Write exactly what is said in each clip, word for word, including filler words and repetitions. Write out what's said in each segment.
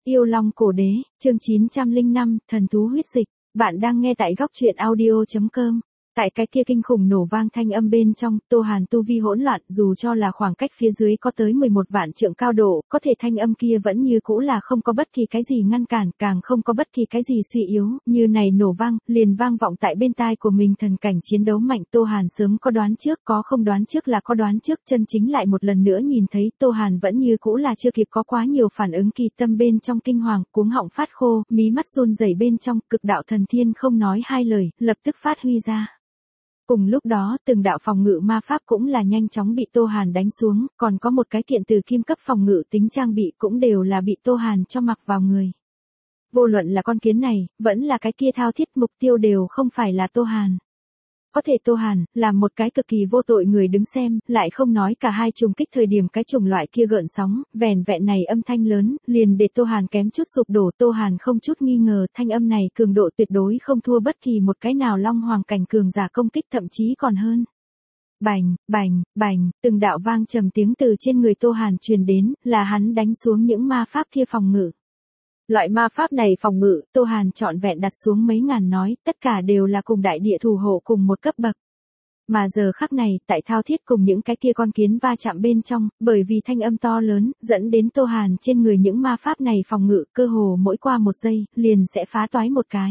Yêu Long Cổ Đế, chương chín trăm lẻ năm, Thần Thú Huyết Dịch. Bạn đang nghe tại góc truyện audio chấm com. Tại cái kia kinh khủng nổ vang thanh âm bên trong, Tô Hàn tu vi hỗn loạn, dù cho là khoảng cách phía dưới có tới mười một vạn trượng cao độ, có thể thanh âm kia vẫn như cũ là không có bất kỳ cái gì ngăn cản, càng không có bất kỳ cái gì suy yếu, như này nổ vang, liền vang vọng tại bên tai của mình. Thần cảnh chiến đấu mạnh, Tô Hàn sớm có đoán trước, có không đoán trước là có đoán trước, chân chính lại một lần nữa nhìn thấy, Tô Hàn vẫn như cũ là chưa kịp có quá nhiều phản ứng, kỳ tâm bên trong kinh hoàng, cuống họng phát khô, mí mắt run rẩy bên trong, cực đạo thần thiên không nói hai lời, lập tức phát huy ra. Cùng lúc đó, từng đạo phòng ngự ma pháp cũng là nhanh chóng bị Tô Hàn đánh xuống, còn có một cái kiện từ kim cấp phòng ngự tính trang bị cũng đều là bị Tô Hàn cho mặc vào người. Vô luận là con kiến này, vẫn là cái kia thao thiết, mục tiêu đều không phải là Tô Hàn. Có thể Tô Hàn, là một cái cực kỳ vô tội người đứng xem, lại không nói cả hai trùng kích thời điểm cái chủng loại kia gợn sóng, vẻn vẹn này âm thanh lớn, liền để Tô Hàn kém chút sụp đổ. Tô Hàn không chút nghi ngờ thanh âm này cường độ tuyệt đối không thua bất kỳ một cái nào long hoàng cảnh cường giả công kích, thậm chí còn hơn. Bành, bành, bành, từng đạo vang trầm tiếng từ trên người Tô Hàn truyền đến, là hắn đánh xuống những ma pháp kia phòng ngự. Loại ma pháp này phòng ngự, Tô Hàn trọn vẹn đặt xuống mấy ngàn nói, tất cả đều là cùng đại địa thủ hộ cùng một cấp bậc. Mà giờ khắc này, tại thao thiết cùng những cái kia con kiến va chạm bên trong, bởi vì thanh âm to lớn, dẫn đến Tô Hàn trên người những ma pháp này phòng ngự, cơ hồ mỗi qua một giây, liền sẽ phá toái một cái.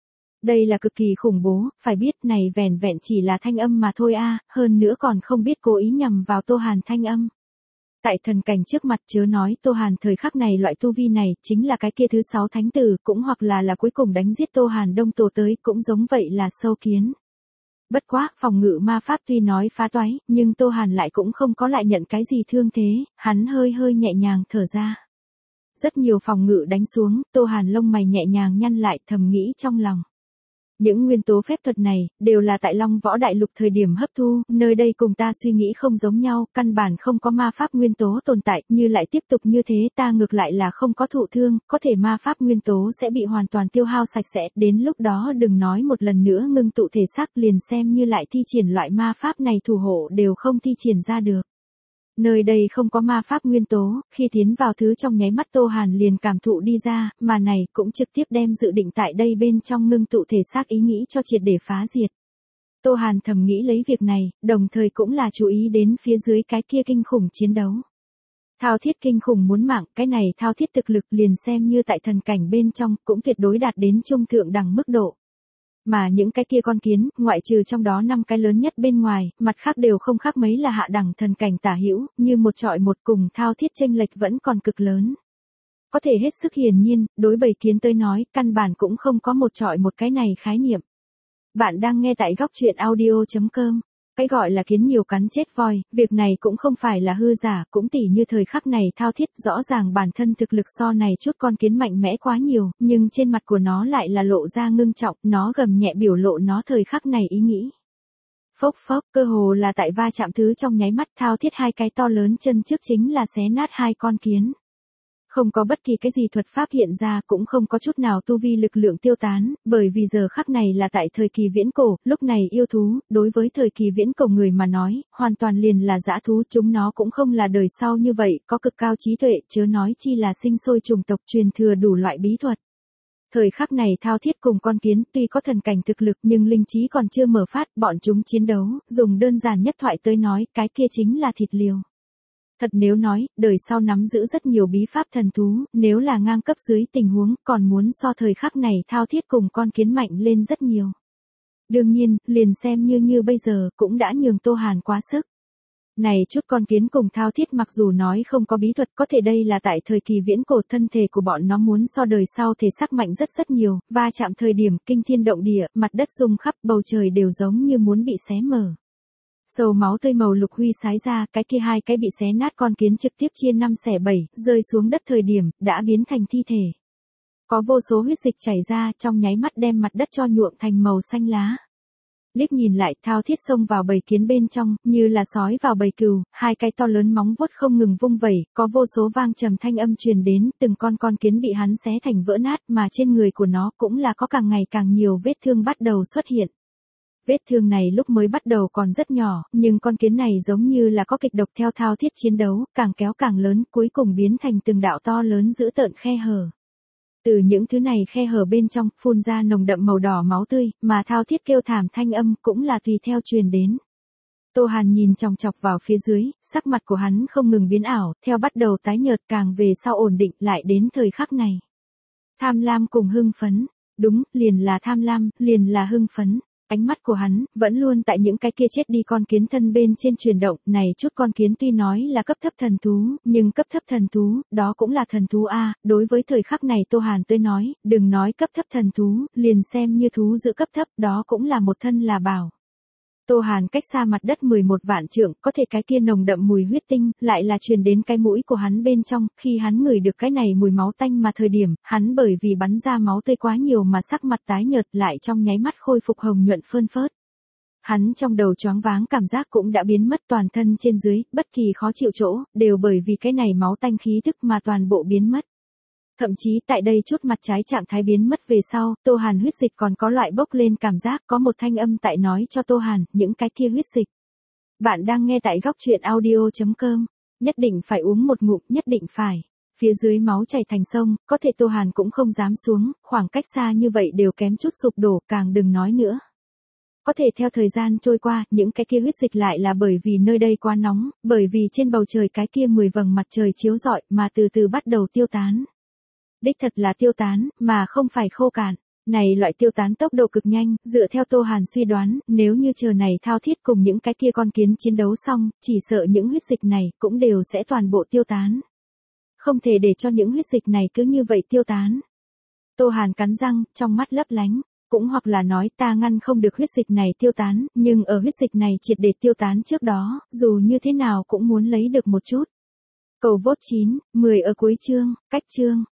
Đây là cực kỳ khủng bố, phải biết này vẻn vẹn chỉ là thanh âm mà thôi a, hơn nữa còn không biết cố ý nhằm vào Tô Hàn thanh âm. Tại thần cảnh trước mặt, chớ nói Tô Hàn thời khắc này loại tu vi này, chính là cái kia thứ sáu thánh tử, cũng hoặc là là cuối cùng đánh giết Tô Hàn đông tổ tới, cũng giống vậy là sâu kiến. Bất quá, phòng ngự ma pháp tuy nói phá toái, nhưng Tô Hàn lại cũng không có lại nhận cái gì thương thế, hắn hơi hơi nhẹ nhàng thở ra. Rất nhiều phòng ngự đánh xuống, Tô Hàn lông mày nhẹ nhàng nhăn lại, thầm nghĩ trong lòng. Những nguyên tố phép thuật này, đều là tại Long Võ Đại Lục thời điểm hấp thu, nơi đây cùng ta suy nghĩ không giống nhau, căn bản không có ma pháp nguyên tố tồn tại, như lại tiếp tục như thế ta ngược lại là không có thụ thương, có thể ma pháp nguyên tố sẽ bị hoàn toàn tiêu hao sạch sẽ, đến lúc đó đừng nói một lần nữa ngưng tụ thể xác, liền xem như lại thi triển loại ma pháp này thủ hộ đều không thi triển ra được. Nơi đây không có ma pháp nguyên tố, khi tiến vào thứ trong nháy mắt Tô Hàn liền cảm thụ đi ra, mà này cũng trực tiếp đem dự định tại đây bên trong ngưng tụ thể xác ý nghĩ cho triệt để phá diệt. Tô Hàn thầm nghĩ lấy việc này, đồng thời cũng là chú ý đến phía dưới cái kia kinh khủng chiến đấu. Thao thiết kinh khủng muốn mạng, cái này thao thiết thực lực liền xem như tại thần cảnh bên trong, cũng tuyệt đối đạt đến trung thượng đẳng mức độ. Mà những cái kia con kiến, ngoại trừ trong đó năm cái lớn nhất bên ngoài, mặt khác đều không khác mấy là hạ đẳng thần cảnh tả hữu, như một trọi một, cùng thao thiết chênh lệch vẫn còn cực lớn. Có thể hết sức hiển nhiên, đối bầy kiến tới nói, căn bản cũng không có một trọi một cái này khái niệm. Bạn đang nghe tại góc truyện audio chấm com. Cái gọi là kiến nhiều cắn chết voi, việc này cũng không phải là hư giả, cũng tỉ như thời khắc này thao thiết rõ ràng bản thân thực lực so này chút con kiến mạnh mẽ quá nhiều, nhưng trên mặt của nó lại là lộ ra ngưng trọng, nó gầm nhẹ biểu lộ nó thời khắc này ý nghĩ. Phốc phốc, cơ hồ là tại va chạm thứ trong nháy mắt, thao thiết hai cái to lớn chân trước chính là xé nát hai con kiến. Không có bất kỳ cái gì thuật pháp hiện ra, cũng không có chút nào tu vi lực lượng tiêu tán, bởi vì giờ khắc này là tại thời kỳ viễn cổ, lúc này yêu thú, đối với thời kỳ viễn cổ người mà nói, hoàn toàn liền là dã thú, chúng nó cũng không là đời sau như vậy, có cực cao trí tuệ, chớ nói chi là sinh sôi chủng tộc truyền thừa đủ loại bí thuật. Thời khắc này thao thiết cùng con kiến, tuy có thần cảnh thực lực nhưng linh trí còn chưa mở phát, bọn chúng chiến đấu, dùng đơn giản nhất thoại tới nói, cái kia chính là thịt liều. Thật nếu nói, đời sau nắm giữ rất nhiều bí pháp thần thú, nếu là ngang cấp dưới tình huống, còn muốn so thời khắc này thao thiết cùng con kiến mạnh lên rất nhiều. Đương nhiên, liền xem như như bây giờ, cũng đã nhường Tô Hàn quá sức. Này chút con kiến cùng thao thiết mặc dù nói không có bí thuật, có thể đây là tại thời kỳ viễn cổ, thân thể của bọn nó muốn so đời sau thể xác mạnh rất rất nhiều, va chạm thời điểm kinh thiên động địa, mặt đất rung khắp, bầu trời đều giống như muốn bị xé mở. Sầu máu tươi màu lục huy sái ra, cái kia hai cái bị xé nát con kiến trực tiếp chia năm xẻ bảy, rơi xuống đất thời điểm, đã biến thành thi thể. Có vô số huyết dịch chảy ra, trong nháy mắt đem mặt đất cho nhuộm thành màu xanh lá. Liếc nhìn lại, thao thiết xông vào bầy kiến bên trong, như là sói vào bầy cừu, hai cái to lớn móng vuốt không ngừng vung vẩy, có vô số vang trầm thanh âm truyền đến, từng con con kiến bị hắn xé thành vỡ nát, mà trên người của nó cũng là có càng ngày càng nhiều vết thương bắt đầu xuất hiện. Vết thương này lúc mới bắt đầu còn rất nhỏ, nhưng con kiến này giống như là có kịch độc theo thao thiết chiến đấu, càng kéo càng lớn, cuối cùng biến thành từng đạo to lớn dữ tợn khe hở. Từ những thứ này khe hở bên trong, phun ra nồng đậm màu đỏ máu tươi, mà thao thiết kêu thảm thanh âm cũng là tùy theo truyền đến. Tô Hàn nhìn chòng chọc vào phía dưới, sắc mặt của hắn không ngừng biến ảo, theo bắt đầu tái nhợt càng về sau ổn định lại đến thời khắc này. Tham lam cùng hưng phấn, đúng, liền là tham lam, liền là hưng phấn. Ánh mắt của hắn, vẫn luôn tại những cái kia chết đi con kiến thân bên trên chuyển động, này chút con kiến tuy nói là cấp thấp thần thú, nhưng cấp thấp thần thú, đó cũng là thần thú A, đối với thời khắc này Tô Hàn tới nói, đừng nói cấp thấp thần thú, liền xem như thú giữ cấp thấp, đó cũng là một thân là bảo. Tô Hàn cách xa mặt đất mười một vạn trượng, có thể cái kia nồng đậm mùi huyết tinh, lại là truyền đến cái mũi của hắn bên trong, khi hắn ngửi được cái này mùi máu tanh mà thời điểm, hắn bởi vì bắn ra máu tươi quá nhiều mà sắc mặt tái nhợt lại trong nháy mắt khôi phục hồng nhuận phơn phớt. Hắn trong đầu choáng váng cảm giác cũng đã biến mất toàn thân trên dưới, bất kỳ khó chịu chỗ, đều bởi vì cái này máu tanh khí tức mà toàn bộ biến mất. Thậm chí tại đây chút mặt trái trạng thái biến mất về sau, Tô Hàn huyết dịch còn có loại bốc lên cảm giác có một thanh âm tại nói cho Tô Hàn, những cái kia huyết dịch. Bạn đang nghe tại góc truyện audio chấm com, nhất định phải uống một ngụm, nhất định phải. Phía dưới máu chảy thành sông, có thể Tô Hàn cũng không dám xuống, khoảng cách xa như vậy đều kém chút sụp đổ, càng đừng nói nữa. Có thể theo thời gian trôi qua, những cái kia huyết dịch lại là bởi vì nơi đây quá nóng, bởi vì trên bầu trời cái kia mười vầng mặt trời chiếu rọi mà từ từ bắt đầu tiêu tán. Đích thật là tiêu tán, mà không phải khô cạn. Này loại tiêu tán tốc độ cực nhanh, dựa theo Tô Hàn suy đoán, nếu như chờ này thao thiết cùng những cái kia con kiến chiến đấu xong, chỉ sợ những huyết dịch này cũng đều sẽ toàn bộ tiêu tán. Không thể để cho những huyết dịch này cứ như vậy tiêu tán. Tô Hàn cắn răng, trong mắt lấp lánh, cũng hoặc là nói ta ngăn không được huyết dịch này tiêu tán, nhưng ở huyết dịch này triệt để tiêu tán trước đó, dù như thế nào cũng muốn lấy được một chút. Cầu vote chín, mười ở cuối chương, cách chương.